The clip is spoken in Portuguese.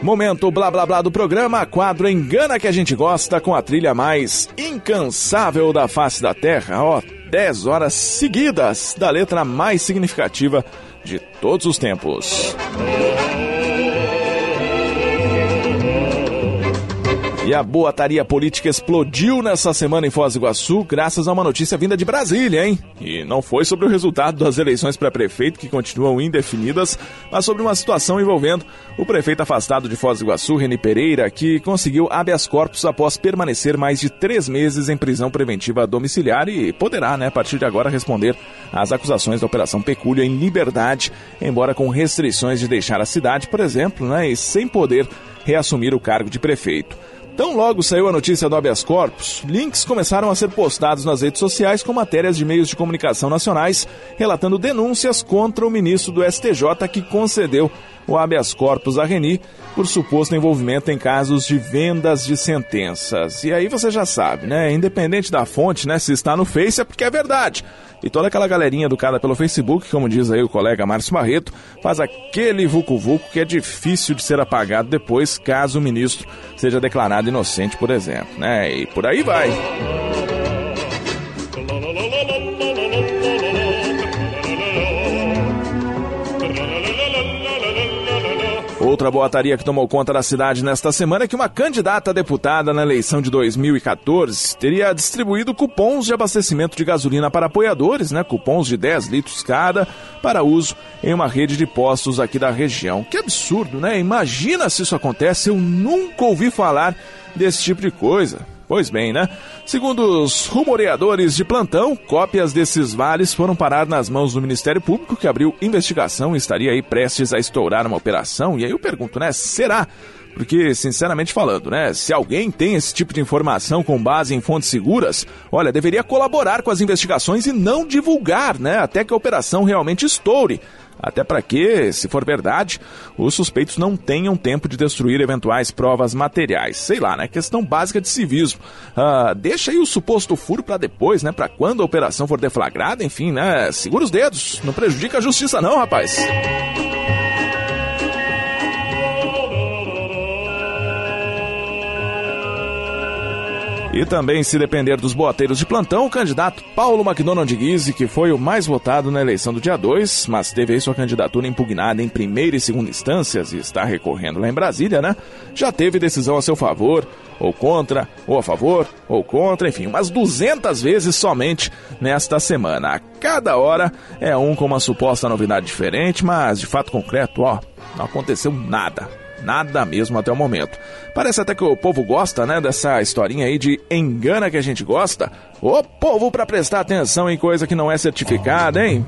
Momento blá blá blá do programa, quadro Engana que a gente gosta, com a trilha mais incansável da face da terra, 10 horas seguidas da letra mais significativa de todos os tempos. E a boataria política explodiu nessa semana em Foz do Iguaçu, graças a uma notícia vinda de Brasília, hein? E não foi sobre o resultado das eleições para prefeito, que continuam indefinidas, mas sobre uma situação envolvendo o prefeito afastado de Foz do Iguaçu, Reni Pereira, que conseguiu habeas corpus após permanecer mais de 3 meses em prisão preventiva domiciliar e poderá, a partir de agora, responder às acusações da Operação Pecúlia em liberdade, embora com restrições de deixar a cidade, por exemplo, e sem poder reassumir o cargo de prefeito. Tão logo saiu a notícia do habeas corpus, links começaram a ser postados nas redes sociais com matérias de meios de comunicação nacionais relatando denúncias contra o ministro do STJ que concedeu o habeas corpus a Reni por suposto envolvimento em casos de vendas de sentenças. E aí você já sabe, independente da fonte, se está no Face é porque é verdade. E toda aquela galerinha educada pelo Facebook, como diz aí o colega Márcio Barreto, faz aquele vucu-vucu que é difícil de ser apagado depois, caso o ministro seja declarado inocente, por exemplo, E por aí vai. Outra boataria que tomou conta da cidade nesta semana é que uma candidata a deputada na eleição de 2014 teria distribuído cupons de abastecimento de gasolina para apoiadores, cupons de 10 litros cada, para uso em uma rede de postos aqui da região. Que absurdo, Imagina se isso acontece, eu nunca ouvi falar desse tipo de coisa. Pois bem, Segundo os rumoreadores de plantão, cópias desses vales foram parar nas mãos do Ministério Público, que abriu investigação e estaria aí prestes a estourar uma operação. E aí eu pergunto, será? Porque, sinceramente falando, se alguém tem esse tipo de informação com base em fontes seguras, olha, deveria colaborar com as investigações e não divulgar, até que a operação realmente estoure. Até para que, se for verdade, os suspeitos não tenham tempo de destruir eventuais provas materiais. Sei lá, questão básica de civismo. Deixa aí o suposto furo para depois, para quando a operação for deflagrada, enfim, segura os dedos. Não prejudica a justiça não, rapaz. E também, se depender dos boateiros de plantão, o candidato Paulo McDonald Guise, que foi o mais votado na eleição do dia 2, mas teve aí sua candidatura impugnada em primeira e segunda instâncias e está recorrendo lá em Brasília, já teve decisão a seu favor, ou contra, ou a favor, ou contra, enfim, umas 200 vezes somente nesta semana. A cada hora é um com uma suposta novidade diferente, mas de fato concreto, não aconteceu nada. Nada mesmo até o momento. Parece até que o povo gosta, dessa historinha aí de engana que a gente gosta. Ô povo, pra prestar atenção em coisa que não é certificada, hein?